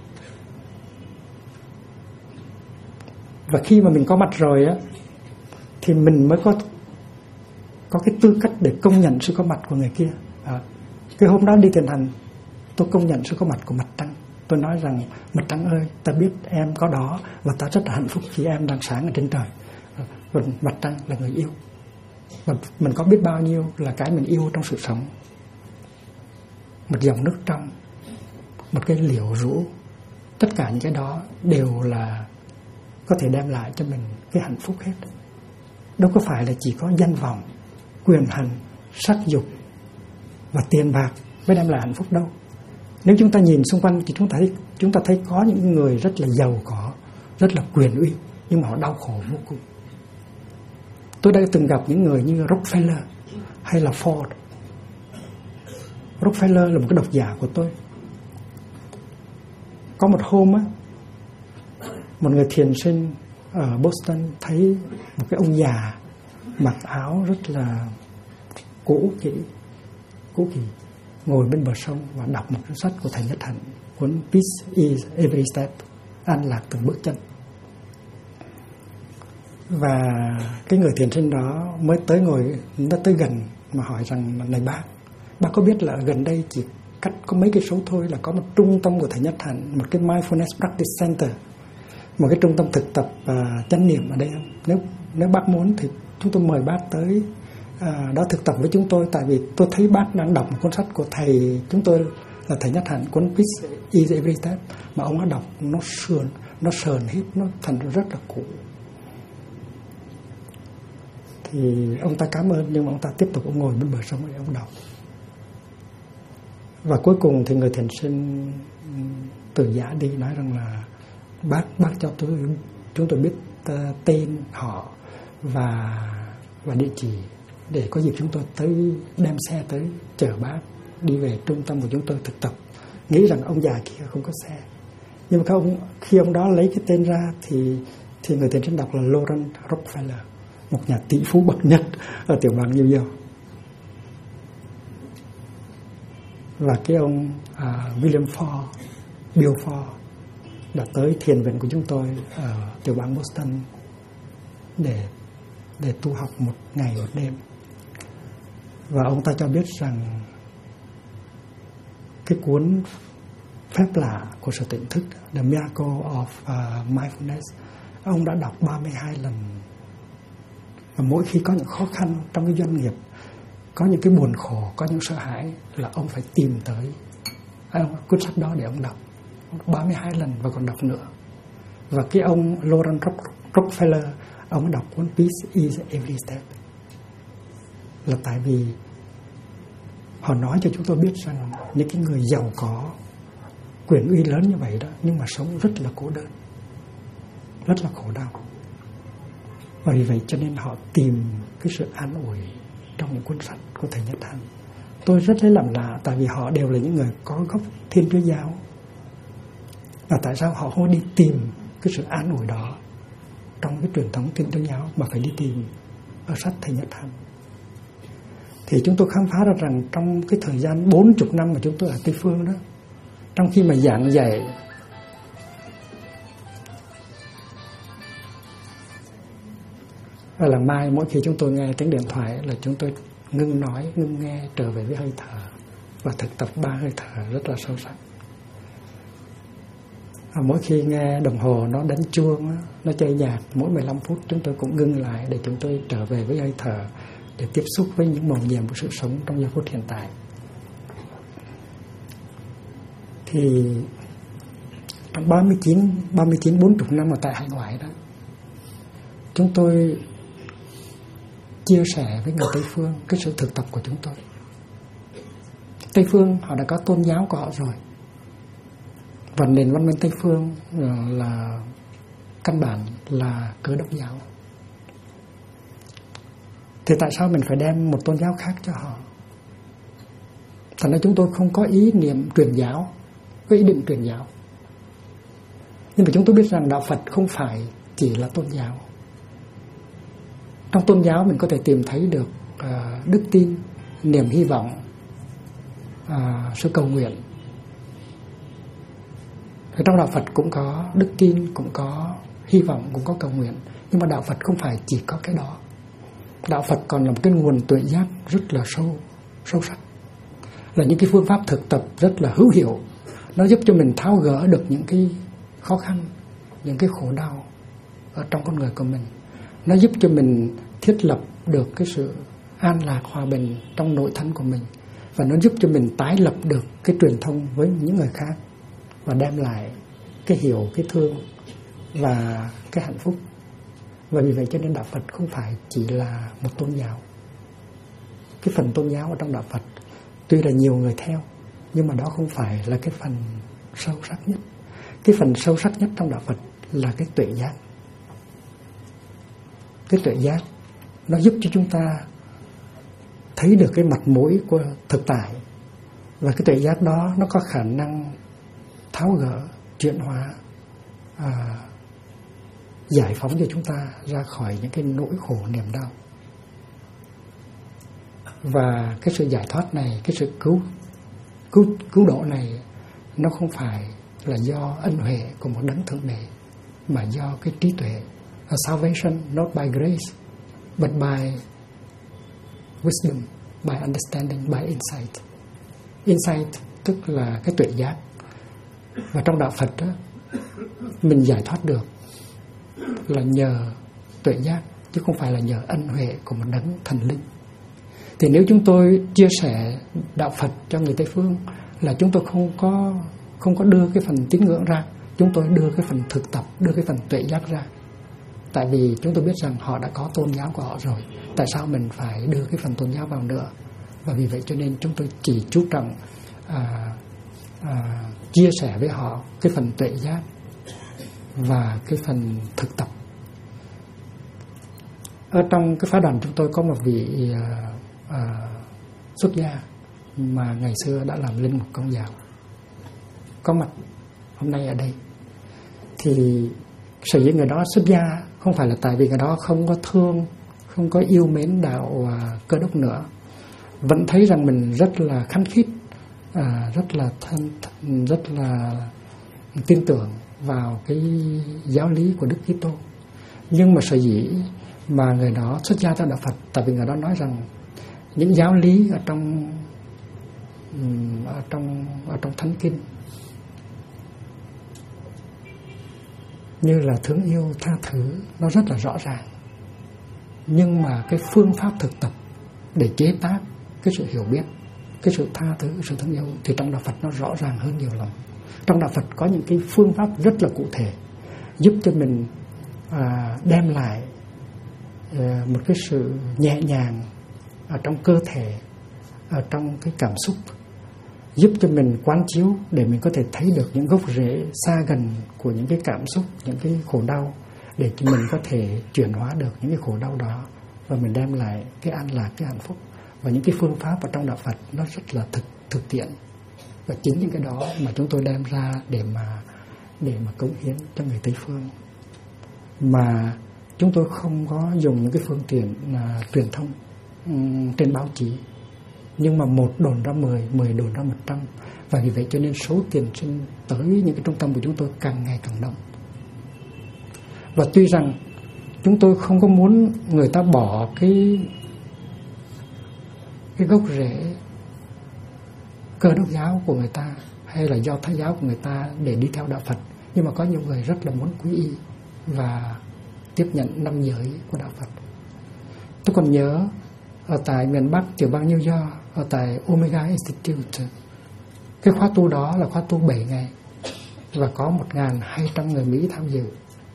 A: Và khi mà mình có mặt rồi á, thì mình mới có cái tư cách để công nhận sự có mặt của người kia. Cái hôm đó đi thiền hành, tôi công nhận sự có mặt của mặt trăng. Tôi nói rằng: mặt trăng ơi, ta biết em có đó, và ta rất là hạnh phúc khi em đang sáng ở trên trời. Và mặt trăng là người yêu. Và mình có biết bao nhiêu là cái mình yêu trong sự sống. Một dòng nước trong, một cái liễu rũ, tất cả những cái đó đều là có thể đem lại cho mình cái hạnh phúc hết. Đâu có phải là chỉ có danh vọng, quyền hành, sắc dục và tiền bạc mới đem lại hạnh phúc đâu. Nếu chúng ta nhìn xung quanh thì chúng ta thấy có những người rất là giàu có, rất là quyền uy, nhưng mà họ đau khổ vô cùng. Tôi đã từng gặp những người như Rockefeller hay là Ford. Rockefeller là một cái độc giả của tôi. Có một hôm á, một người thiền sinh ở Boston thấy một cái ông già mặc áo rất là cũ kỹ, ngồi bên bờ sông và đọc một cuốn sách của thầy Nhất Hạnh, cuốn Peace is Every Step, an lạc từng bước chân. Và cái người thiền sinh đó mới tới gần mà hỏi rằng: này bác có biết là ở gần đây chỉ cách có mấy cây số thôi là có một trung tâm của thầy Nhất Hạnh, một cái Mindfulness Practice Center, một cái trung tâm thực tập và chánh niệm ở đây không? Nếu bác muốn thì chúng tôi mời bác tới đó thực tập với chúng tôi, tại vì tôi thấy bác đang đọc một cuốn sách của thầy chúng tôi là thầy Nhất Hạnh, cuốn Peace is Every Step, mà ông đã đọc nó sờn hít, nó thành rất là cũ. Thì ông ta cảm ơn, nhưng mà ông ta tiếp tục ông ngồi bên bờ sông để ông đọc. Và cuối cùng thì người thiền sinh từ giã đi, nói rằng là bác cho chúng tôi biết tên họ và địa chỉ, để có dịp chúng tôi tới đem xe tới chở bác đi về trung tâm của chúng tôi thực tập. Nghĩ rằng ông già kia không có xe, nhưng mà khi ông đó lấy cái tên ra thì người thiền sinh đọc là Laurence Rockefeller, một nhà tỷ phú bậc nhất ở tiểu bang New York. Và cái ông Bill Ford đã tới thiền viện của chúng tôi ở tiểu bang Boston để tu học một ngày một đêm. Và ông ta cho biết rằng cái cuốn Phép lạ của sự tỉnh thức, The Miracle of Mindfulness, ông đã đọc 32 lần. Và mỗi khi có những khó khăn trong cái doanh nghiệp, có những cái buồn khổ, có những sợ hãi, là ông phải tìm tới cuốn sách đó để ông đọc 32 lần và còn đọc nữa. Và cái ông Laurence Rockefeller, ông đọc cuốn Peace is Every Step là tại vì họ nói cho chúng tôi biết rằng những cái người giàu có, quyền uy lớn như vậy đó, nhưng mà sống rất là cô đơn. rất là khổ đau. Và vì vậy cho nên họ tìm cái sự an ủi trong những cuốn sách của Thầy Nhất Hạnh. Tôi rất lấy làm lạ, tại vì họ đều là những người có gốc Thiên Chúa giáo. Và tại sao họ không đi tìm cái sự an ủi đó trong cái truyền thống Thiên Chúa giáo, mà phải đi tìm ở sách Thầy Nhất Hạnh? Thì chúng tôi khám phá ra rằng trong cái thời gian 40 năm mà chúng tôi ở Tây Phương đó, trong khi mà giảng dạy ở làng Mai, mỗi khi chúng tôi nghe tiếng điện thoại là chúng tôi ngưng nói, ngưng nghe, trở về với hơi thở và thực tập 3 hơi thở rất là sâu sắc. Mỗi khi nghe đồng hồ nó đánh chuông, nó chơi nhạc, mỗi 15 phút chúng tôi cũng ngưng lại để chúng tôi trở về với hơi thở, để tiếp xúc với những mầu nhiệm của sự sống trong giây phút hiện tại. Thì trong 40 năm ở tại hải ngoại đó, chúng tôi chia sẻ với người Tây Phương cái sự thực tập của chúng tôi. Tây Phương họ đã có tôn giáo của họ rồi, và nền văn minh Tây Phương là căn bản là Cơ Đốc giáo. Thì tại sao mình phải đem một tôn giáo khác cho họ? Thành ra chúng tôi không có ý niệm truyền giáo, có ý định truyền giáo. Nhưng mà chúng tôi biết rằng đạo Phật không phải chỉ là tôn giáo. Trong tôn giáo mình có thể tìm thấy được đức tin, niềm hy vọng, sự cầu nguyện. Trong đạo Phật cũng có đức tin, cũng có hy vọng, cũng có cầu nguyện. Nhưng mà đạo Phật không phải chỉ có cái đó. Đạo Phật còn là một cái nguồn tuệ giác rất là sâu sắc, là những cái phương pháp thực tập rất là hữu hiệu. Nó giúp cho mình tháo gỡ được những cái khó khăn, những cái khổ đau ở trong con người của mình. Nó giúp cho mình thiết lập được cái sự an lạc, hòa bình trong nội thân của mình. Và nó giúp cho mình tái lập được cái truyền thông với những người khác, và đem lại cái hiểu, cái thương và cái hạnh phúc. Và vì vậy cho nên đạo Phật không phải chỉ là một tôn giáo. Cái phần tôn giáo ở trong đạo Phật tuy là nhiều người theo, nhưng mà đó không phải là cái phần sâu sắc nhất. Cái phần sâu sắc nhất trong đạo Phật là cái tuệ giác. Cái tuệ giác nó giúp cho chúng ta thấy được cái mặt mũi của thực tại. Và cái tuệ giác đó nó có khả năng tháo gỡ, chuyển hóa, giải phóng cho chúng ta ra khỏi những cái nỗi khổ niềm đau. Và cái sự giải thoát này, cái sự cứu độ này, nó không phải là do ân huệ của một đấng thượng đế, mà do cái trí tuệ. Salvation not by grace, but by wisdom, by understanding, by insight. Insight tức là cái tuệ giác. Và trong đạo Phật đó, mình giải thoát được là nhờ tuệ giác, chứ không phải là nhờ ân huệ của một đấng thần linh. Thì nếu chúng tôi chia sẻ đạo Phật cho người Tây Phương, là chúng tôi không có đưa cái phần tín ngưỡng ra, chúng tôi đưa cái phần thực tập, đưa cái phần tuệ giác ra. Tại vì chúng tôi biết rằng họ đã có tôn giáo của họ rồi, tại sao mình phải đưa cái phần tôn giáo vào nữa? Và vì vậy cho nên chúng tôi chỉ chú trọng chia sẻ với họ cái phần tuệ giác và cái phần thực tập. Ở trong cái phái đoàn chúng tôi có một vị xuất gia mà ngày xưa đã làm linh mục Công giáo, có mặt hôm nay ở đây. Thì sở dĩ người đó xuất gia không phải là tại vì người đó không có thương, không có yêu mến đạo Cơ Đốc nữa, vẫn thấy rằng mình rất là khăng khít, rất là tin tưởng vào cái giáo lý của Đức Kitô. Nhưng mà sở dĩ mà người đó xuất gia theo đạo Phật, tại vì người đó nói rằng những giáo lý ở trong Thánh Kinh như là thương yêu, tha thứ, nó rất là rõ ràng. Nhưng mà cái phương pháp thực tập để chế tác cái sự hiểu biết, cái sự tha thứ, sự thương yêu thì trong đạo Phật nó rõ ràng hơn nhiều lắm. Trong đạo Phật có những cái phương pháp rất là cụ thể giúp cho mình đem lại một cái sự nhẹ nhàng ở trong cơ thể, ở trong cái cảm xúc, giúp cho mình quán chiếu để mình có thể thấy được những gốc rễ xa gần của những cái cảm xúc, những cái khổ đau, để cho mình có thể chuyển hóa được những cái khổ đau đó và mình đem lại cái an lạc, cái hạnh phúc. Và những cái phương pháp ở trong đạo Phật nó rất là thực tiễn, và chính những cái đó mà chúng tôi đem ra để mà cống hiến cho người Tây phương. Mà chúng tôi không có dùng những cái phương tiện truyền thông trên báo chí, nhưng mà 1 đồn ra 10, 10 đồn ra 100. Và vì vậy cho nên số tiền sinh tới những cái trung tâm của chúng tôi càng ngày càng đông. Và tuy rằng chúng tôi không có muốn người ta bỏ cái gốc rễ Cơ Đốc giáo của người ta hay là Do Thái giáo của người ta để đi theo đạo Phật, nhưng mà có nhiều người rất là muốn quy y và tiếp nhận 5 giới của đạo Phật. Tôi còn nhớ ở tại miền Bắc, tiểu bang New York, ở tại Omega Institute, cái khóa tu đó là khóa tu 7 ngày và có 1.200 người Mỹ tham dự.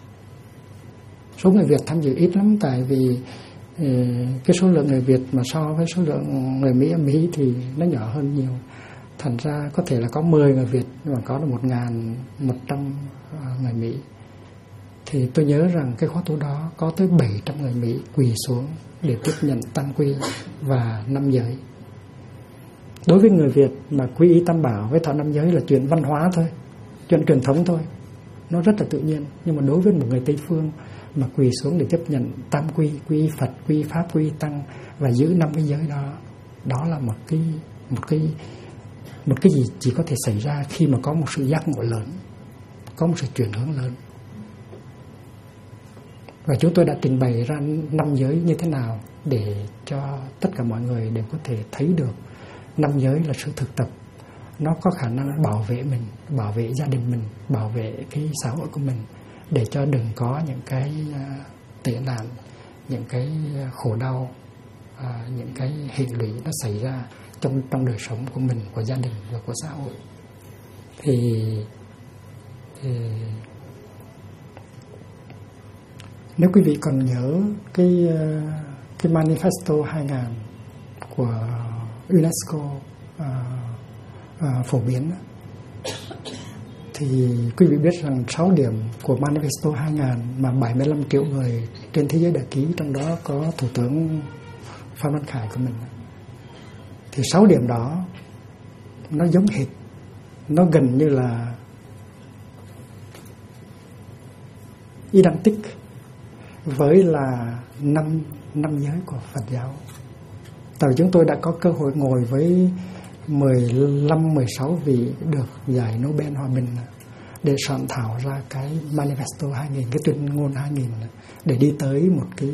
A: Số người Việt tham dự ít lắm, tại vì cái số lượng người Việt mà so với số lượng người Mỹ ở Mỹ thì nó nhỏ hơn nhiều. Thành ra có thể là có 10 người Việt nhưng mà có là 1.100 người Mỹ. Thì tôi nhớ rằng cái khóa tu đó có tới 700 người Mỹ quỳ xuống để tiếp nhận tam quy và 5 giới. Đối với người Việt mà quy y tam bảo với thọ 5 giới là chuyện văn hóa thôi, chuyện truyền thống thôi, nó rất là tự nhiên. Nhưng mà đối với một người Tây phương mà quỳ xuống để tiếp nhận tam quy, quy y Phật, quy y Pháp, quy y Tăng và giữ 5 cái giới đó, đó là một cái gì chỉ có thể xảy ra khi mà có một sự giác ngộ lớn, có một sự chuyển hướng lớn. Và chúng tôi đã trình bày ra 5 giới như thế nào để cho tất cả mọi người đều có thể thấy được 5 giới là sự thực tập. Nó có khả năng bảo vệ mình, bảo vệ gia đình mình, bảo vệ cái xã hội của mình, để cho đừng có những cái tệ nạn, những cái khổ đau, những cái hệ lụy nó xảy ra trong đời sống của mình, của gia đình và của xã hội. Thì nếu quý vị còn nhớ cái Manifesto 2000 của UNESCO phổ biến, thì quý vị biết rằng 6 điểm của Manifesto 2000 mà 75 triệu người trên thế giới đã ký, trong đó có Thủ tướng Phan Văn Khải của mình. Thì 6 điểm đó nó giống hệt, nó gần như là identic với là năm giới của Phật giáo. Tại chúng tôi đã có cơ hội ngồi với 15-16 vị được giải Nobel Hòa Bình để soạn thảo ra cái Manifesto 2000, cái tuyên ngôn 2000, để đi tới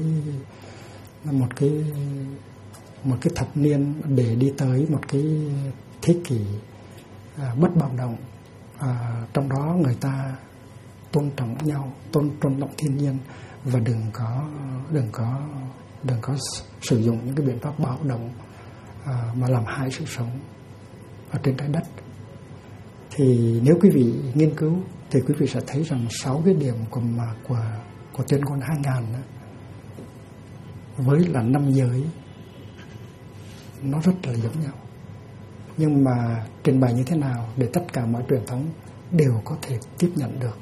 A: một cái thập niên, để đi tới một cái thế kỷ bất bạo động. Trong đó người ta tôn trọng nhau, tôn trọng thiên nhiên, và đừng có sử dụng những cái biện pháp bạo động mà làm hại sự sống ở trên trái đất. Thì nếu quý vị nghiên cứu thì quý vị sẽ thấy rằng 6 cái điểm của tuyên ngôn 2000 đó, với là 5 giới, nó rất là giống nhau. Nhưng mà trình bày như thế nào để tất cả mọi truyền thống đều có thể tiếp nhận được.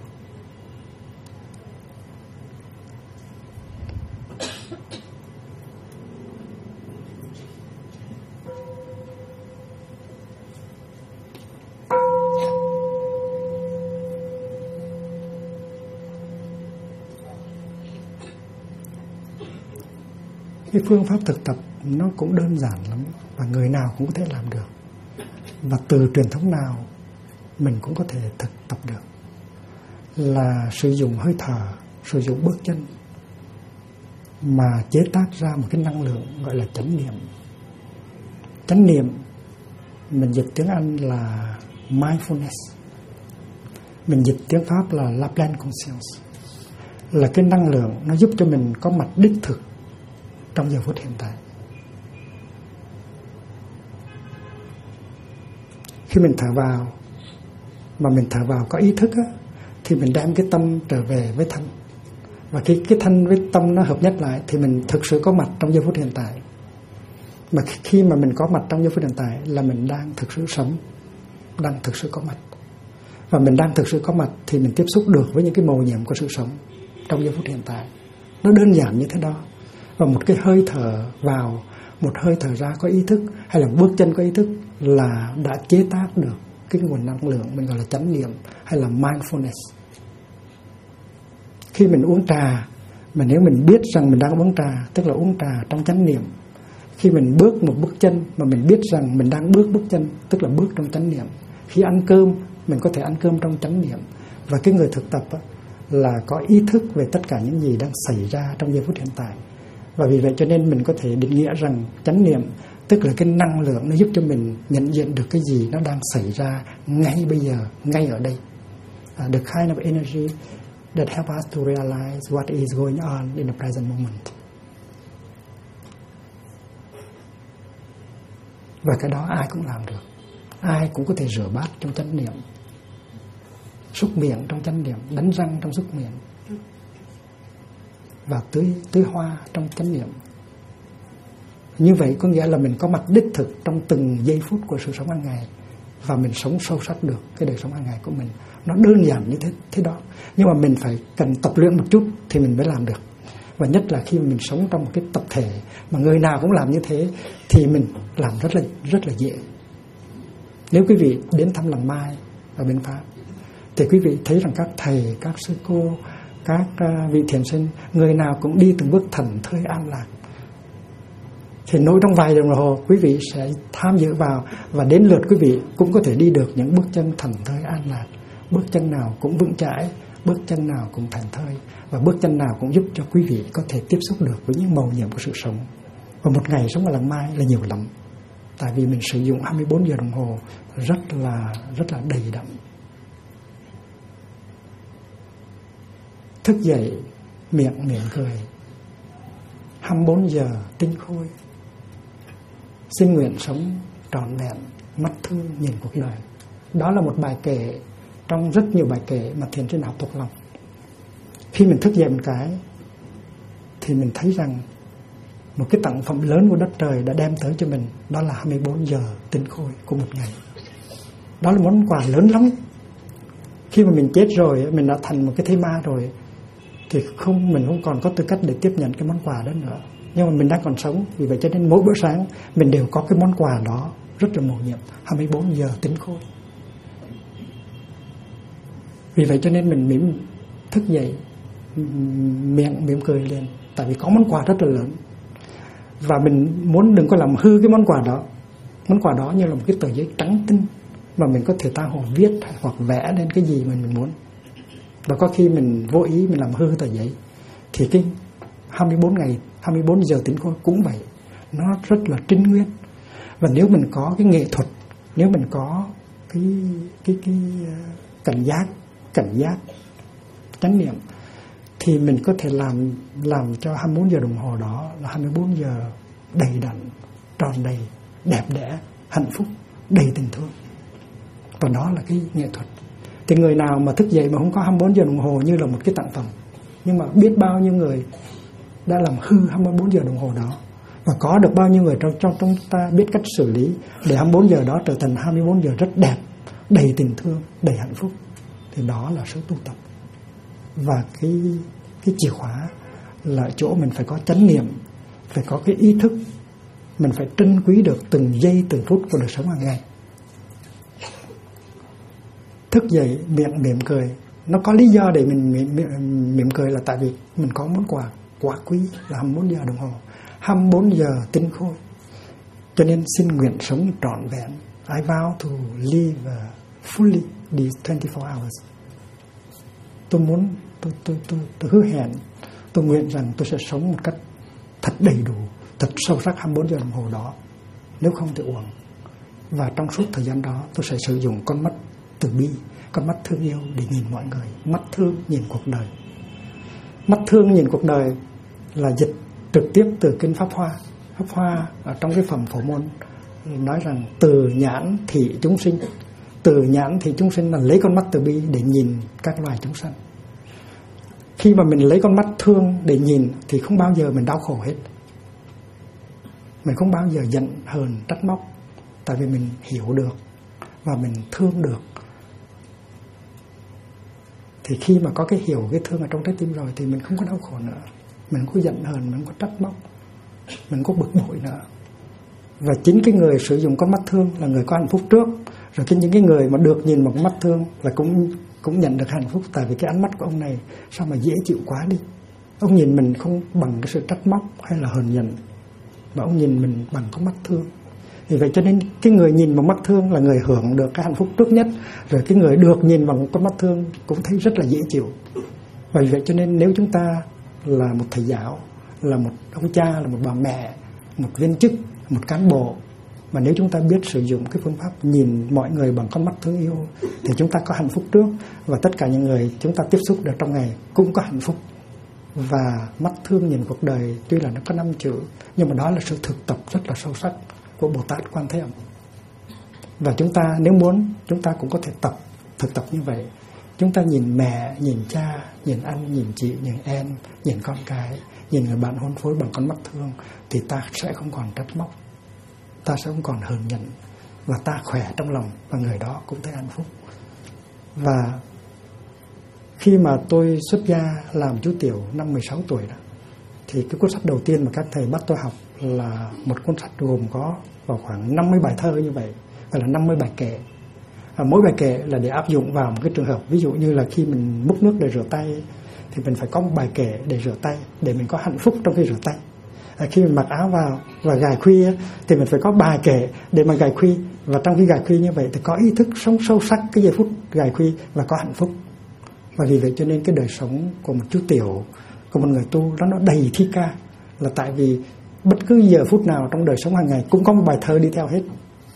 A: Cái phương pháp thực tập nó cũng đơn giản lắm, và người nào cũng có thể làm được, và từ truyền thống nào mình cũng có thể thực tập được, là sử dụng hơi thở, sử dụng bước chân mà chế tác ra một cái năng lượng gọi là chánh niệm. Chánh niệm mình dịch tiếng Anh là mindfulness, mình dịch tiếng Pháp là la pleine conscience, là cái năng lượng nó giúp cho mình có mặt đích thực trong giờ phút hiện tại. Khi mình thở vào mà mình thở vào có ý thức á, thì mình đem cái tâm trở về với thân, và khi cái thân với tâm nó hợp nhất lại thì mình thực sự có mặt trong giờ phút hiện tại. Mà khi mà mình có mặt trong giờ phút hiện tại là mình đang thực sự sống, đang thực sự có mặt. Và mình đang thực sự có mặt thì mình tiếp xúc được với những cái mầu nhiệm của sự sống. trong giây phút hiện tại. Nó đơn giản như thế đó. Và một cái hơi thở vào, một hơi thở ra có ý thức, hay là bước chân có ý thức là đã chế tác được cái nguồn năng lượng mình gọi là chánh niệm hay là mindfulness. Khi mình uống trà, mà nếu mình biết rằng mình đang uống trà, tức là uống trà trong chánh niệm. Khi mình bước một bước chân mà mình biết rằng mình đang bước chân, tức là bước trong chánh niệm. Khi ăn cơm, mình có thể ăn cơm trong chánh niệm. Và cái người thực tập là có ý thức về tất cả những gì đang xảy ra trong giây phút hiện tại. Và vì vậy cho nên mình có thể định nghĩa rằng chánh niệm tức là cái năng lượng nó giúp cho mình nhận diện được cái gì nó đang xảy ra ngay bây giờ, ngay ở đây. The kind of energy that help us to realize what is going on in the present moment. Và cái đó ai cũng làm được. Ai cũng có thể rửa bát trong chánh niệm, xúc miệng trong chánh niệm, đánh răng trong xúc miệng, và tưới hoa trong chánh niệm. Như vậy có nghĩa là mình có mặt đích thực trong từng giây phút của sự sống hàng ngày, và mình sống sâu sắc được cái đời sống hàng ngày của mình. Nó đơn giản như thế đó. Nhưng mà mình phải cần tập luyện một chút thì mình mới làm được. Và nhất là khi mình sống trong một cái tập thể mà người nào cũng làm như thế thì mình làm rất là dễ. Nếu quý vị đến thăm làng Mai ở bên Pháp thì quý vị thấy rằng các thầy, các sư cô, các vị thiền sinh, người nào cũng đi từng bước thảnh thơi an lạc. Thì nội trong vài đồng hồ quý vị sẽ tham dự vào, và đến lượt quý vị cũng có thể đi được những bước chân thảnh thơi an lạc. Bước chân nào cũng vững chãi, bước chân nào cũng thảnh thơi, và bước chân nào cũng giúp cho quý vị có thể tiếp xúc được với những màu nhiệm của sự sống. Và một ngày sống ở làng Mai là nhiều lắm, tại vì mình sử dụng 24 giờ đồng hồ rất là đầy đặn. Thức dậy miệng mỉm cười, 24 giờ tinh khôi, xin nguyện sống trọn vẹn, mắt thương nhìn cuộc đời. Đó là một bài kể trong rất nhiều bài kể mà thiền sinh học thuộc lòng. Khi mình thức dậy một cái thì mình thấy rằng một cái tặng phẩm lớn của đất trời đã đem tới cho mình, đó là 24 giờ tinh khôi của một ngày. Đó là món quà lớn lắm. Khi mà mình chết rồi, mình đã thành một cái thế ma rồi, thì mình không còn có tư cách để tiếp nhận cái món quà đó nữa. Nhưng mà mình đang còn sống, vì vậy cho nên mỗi bữa sáng mình đều có cái món quà đó rất là mầu nhiệm, 24 giờ tinh khôi. Vì vậy cho nên mình thức dậy miệng mỉm cười lên, tại vì có món quà rất là lớn. Và mình muốn đừng có làm hư cái món quà đó. Món quà đó như là một cái tờ giấy trắng tinh, và mình có thể tha hồ viết hoặc vẽ lên cái gì mình muốn. Và có khi mình vô ý mình làm hư tờ giấy, thì cái 24 giờ tính khôi cũng vậy, nó rất là trinh nguyên. Và nếu mình có cái nghệ thuật, nếu mình có cái cảnh giác, chánh niệm, thì mình có thể làm cho 24 giờ đồng hồ đó là 24 giờ đầy đặn, tròn đầy, đẹp đẽ, hạnh phúc, đầy tình thương. Và đó là cái nghệ thuật. Thì người nào mà thức dậy mà không có 24 giờ đồng hồ như là một cái tặng phẩm, nhưng mà biết bao nhiêu người đã làm hư 24 giờ đồng hồ đó, và có được bao nhiêu người trong chúng ta biết cách xử lý để 24 giờ đó trở thành 24 giờ rất đẹp, đầy tình thương, đầy hạnh phúc. Thì đó là sự tu tập. Và cái chìa khóa là ở chỗ mình phải có chánh niệm, phải có cái ý thức, mình phải trân quý được từng giây từng phút của đời sống hàng ngày. Thức dậy miệng mỉm cười, nó có lý do để mình mỉm cười là tại vì mình có món quà quá quý là 24 giờ đồng hồ, 24 giờ tinh khôi. Cho nên xin nguyện sống trọn vẹn. I vow to live fully these 24 hours. Tôi muốn, tôi hứa hẹn, tôi nguyện rằng tôi sẽ sống một cách thật đầy đủ, thật sâu sắc 24 giờ đồng hồ đó. Nếu không thì uổng. Và trong suốt thời gian đó tôi sẽ sử dụng con mắt từ bi, con mắt thương yêu để nhìn mọi người. Mắt thương nhìn cuộc đời. Mắt thương nhìn cuộc đời là dịch trực tiếp từ kinh Pháp Hoa. Pháp Hoa ở trong cái phẩm Phổ Môn nói rằng từ nhãn thị chúng sinh. Từ nhãn thị chúng sinh là lấy con mắt từ bi để nhìn các loài chúng sanh. Khi mà mình lấy con mắt thương để nhìn thì không bao giờ mình đau khổ hết. Mình không bao giờ giận hờn trách móc, tại vì mình hiểu được và mình thương được. Thì khi mà có cái hiểu, cái thương ở trong trái tim rồi thì mình không có đau khổ nữa, mình không có giận hờn, mình không có trách móc, mình không có bực bội nữa. Và chính cái người sử dụng con mắt thương là người có hạnh phúc trước. Rồi những cái người mà được nhìn một con mắt thương là cũng nhận được hạnh phúc. Tại vì cái ánh mắt của ông này sao mà dễ chịu quá đi. Ông nhìn mình không bằng cái sự trách móc hay là hờn giận, mà ông nhìn mình bằng con mắt thương. Vì vậy cho nên cái người nhìn bằng mắt thương là người hưởng được cái hạnh phúc trước nhất. Rồi cái người được nhìn bằng con mắt thương cũng thấy rất là dễ chịu. Và vì vậy cho nên nếu chúng ta là một thầy giáo, là một ông cha, là một bà mẹ, một viên chức, một cán bộ, mà nếu chúng ta biết sử dụng cái phương pháp nhìn mọi người bằng con mắt thương yêu thì chúng ta có hạnh phúc trước. Và tất cả những người chúng ta tiếp xúc được trong ngày cũng có hạnh phúc. Và mắt thương nhìn cuộc đời tuy là nó có 5 chữ, nhưng mà đó là sự thực tập rất là sâu sắc của Bồ Tát Quan Thế Âm. Và chúng ta nếu muốn, chúng ta cũng có thể thực tập như vậy. Chúng ta nhìn mẹ, nhìn cha, nhìn anh, nhìn chị, nhìn em, nhìn con cái, nhìn người bạn hôn phối bằng con mắt thương, thì ta sẽ không còn trách móc, ta sẽ không còn hờn giận, và ta khỏe trong lòng, và người đó cũng thấy hạnh phúc. Và khi mà tôi xuất gia làm chú tiểu năm 16 tuổi đó, thì cái cuốn sách đầu tiên mà các thầy bắt tôi học là một cuốn sách gồm có vào khoảng 50 bài thơ như vậy, gọi là 50 bài kệ. Và mỗi bài kệ là để áp dụng vào một cái trường hợp. Ví dụ như là khi mình múc nước để rửa tay thì mình phải có một bài kệ để rửa tay, để mình có hạnh phúc trong khi rửa tay. Khi mình mặc áo vào và gài khuy thì mình phải có bài kệ để mà gài khuy. Và trong khi gài khuy như vậy thì có ý thức sống sâu sắc cái giây phút gài khuy và có hạnh phúc. Và vì vậy cho nên cái đời sống của một chú tiểu, của một người tu nó đầy thi ca, là tại vì bất cứ giờ phút nào trong đời sống hàng ngày cũng có một bài thơ đi theo hết.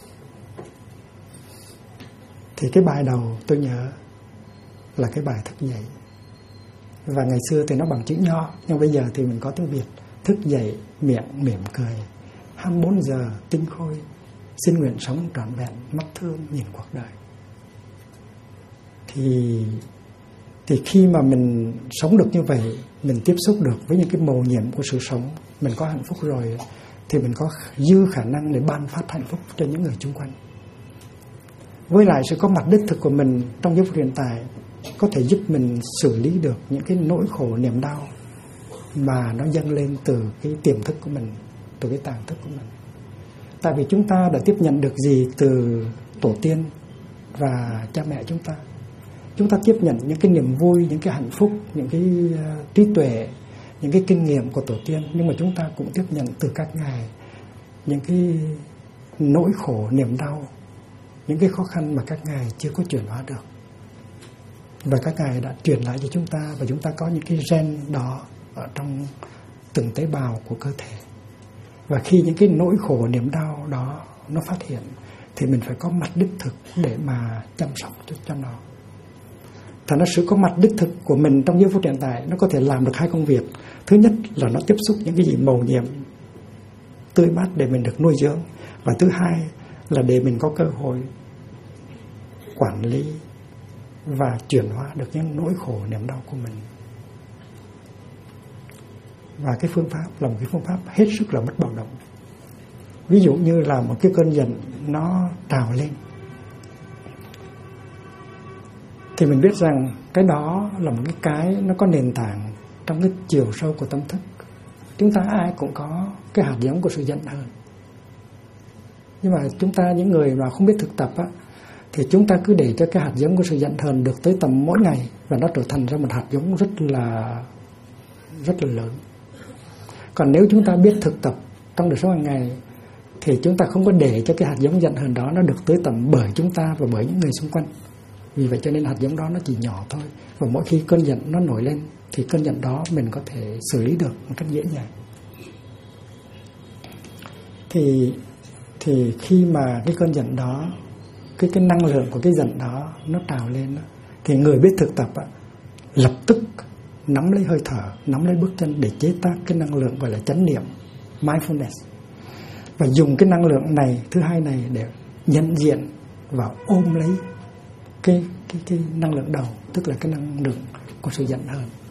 A: Thì cái bài đầu tôi nhớ là cái bài thức dậy. Và ngày xưa thì nó bằng chữ nho, nhưng bây giờ thì mình có tiếng Việt. Thức dậy miệng mỉm cười, 24 giờ tinh khôi, xin nguyện sống trọn vẹn, mắt thương nhìn cuộc đời. Thì khi mà mình sống được như vậy, mình tiếp xúc được với những cái mầu nhiệm của sự sống, mình có hạnh phúc rồi, thì mình có dư khả năng để ban phát hạnh phúc cho những người xung quanh. Với lại sự có mặt đích thực của mình trong giây phút hiện tại có thể giúp mình xử lý được những cái nỗi khổ niềm đau mà nó dâng lên từ cái tiềm thức của mình, từ cái tàng thức của mình. Tại vì chúng ta đã tiếp nhận được gì từ tổ tiên và cha mẹ chúng ta. Chúng ta tiếp nhận những cái niềm vui, những cái hạnh phúc, những cái trí tuệ, những cái kinh nghiệm của tổ tiên. Nhưng mà chúng ta cũng tiếp nhận từ các ngài những cái nỗi khổ, niềm đau, những cái khó khăn mà các ngài chưa có chuyển hóa được. Và các ngài đã truyền lại cho chúng ta, và chúng ta có những cái gen đó ở trong từng tế bào của cơ thể. Và khi những cái nỗi khổ, niềm đau đó nó phát hiện thì mình phải có mặt đích thực để mà chăm sóc cho nó. Thành ra sự có mặt đích thực của mình trong giây phút hiện tại nó có thể làm được hai công việc. Thứ nhất là nó tiếp xúc những cái gì mầu nhiệm tươi mát để mình được nuôi dưỡng. Và thứ hai là để mình có cơ hội quản lý và chuyển hóa được những nỗi khổ niềm đau của mình. Và cái phương pháp là một cái phương pháp hết sức là mất bạo động. Ví dụ như là một cái cơn giận nó trào lên, thì mình biết rằng cái đó là một cái nó có nền tảng trong cái chiều sâu của tâm thức. Chúng ta ai cũng có cái hạt giống của sự giận hờn. Nhưng mà chúng ta, những người mà không biết thực tập á, thì chúng ta cứ để cho cái hạt giống của sự giận hờn được tới tầm mỗi ngày, và nó trở thành ra một hạt giống rất là lớn. Còn nếu chúng ta biết thực tập trong đời sống hàng ngày thì chúng ta không có để cho cái hạt giống giận hờn đó nó được tới tầm bởi chúng ta và bởi những người xung quanh. Vì vậy cho nên hạt giống đó nó chỉ nhỏ thôi, và mỗi khi cơn giận nó nổi lên thì cơn giận đó mình có thể xử lý được một cách dễ dàng. Thì khi mà cái cơn giận đó, cái năng lượng của cái giận đó nó trào lên đó, thì người biết thực tập đó, lập tức nắm lấy hơi thở, nắm lấy bước chân để chế tác cái năng lượng gọi là chánh niệm, mindfulness, và dùng cái năng lượng này, thứ hai này, để nhận diện và ôm lấy cái năng lượng đầu, tức là cái năng lượng của sự giận hờn.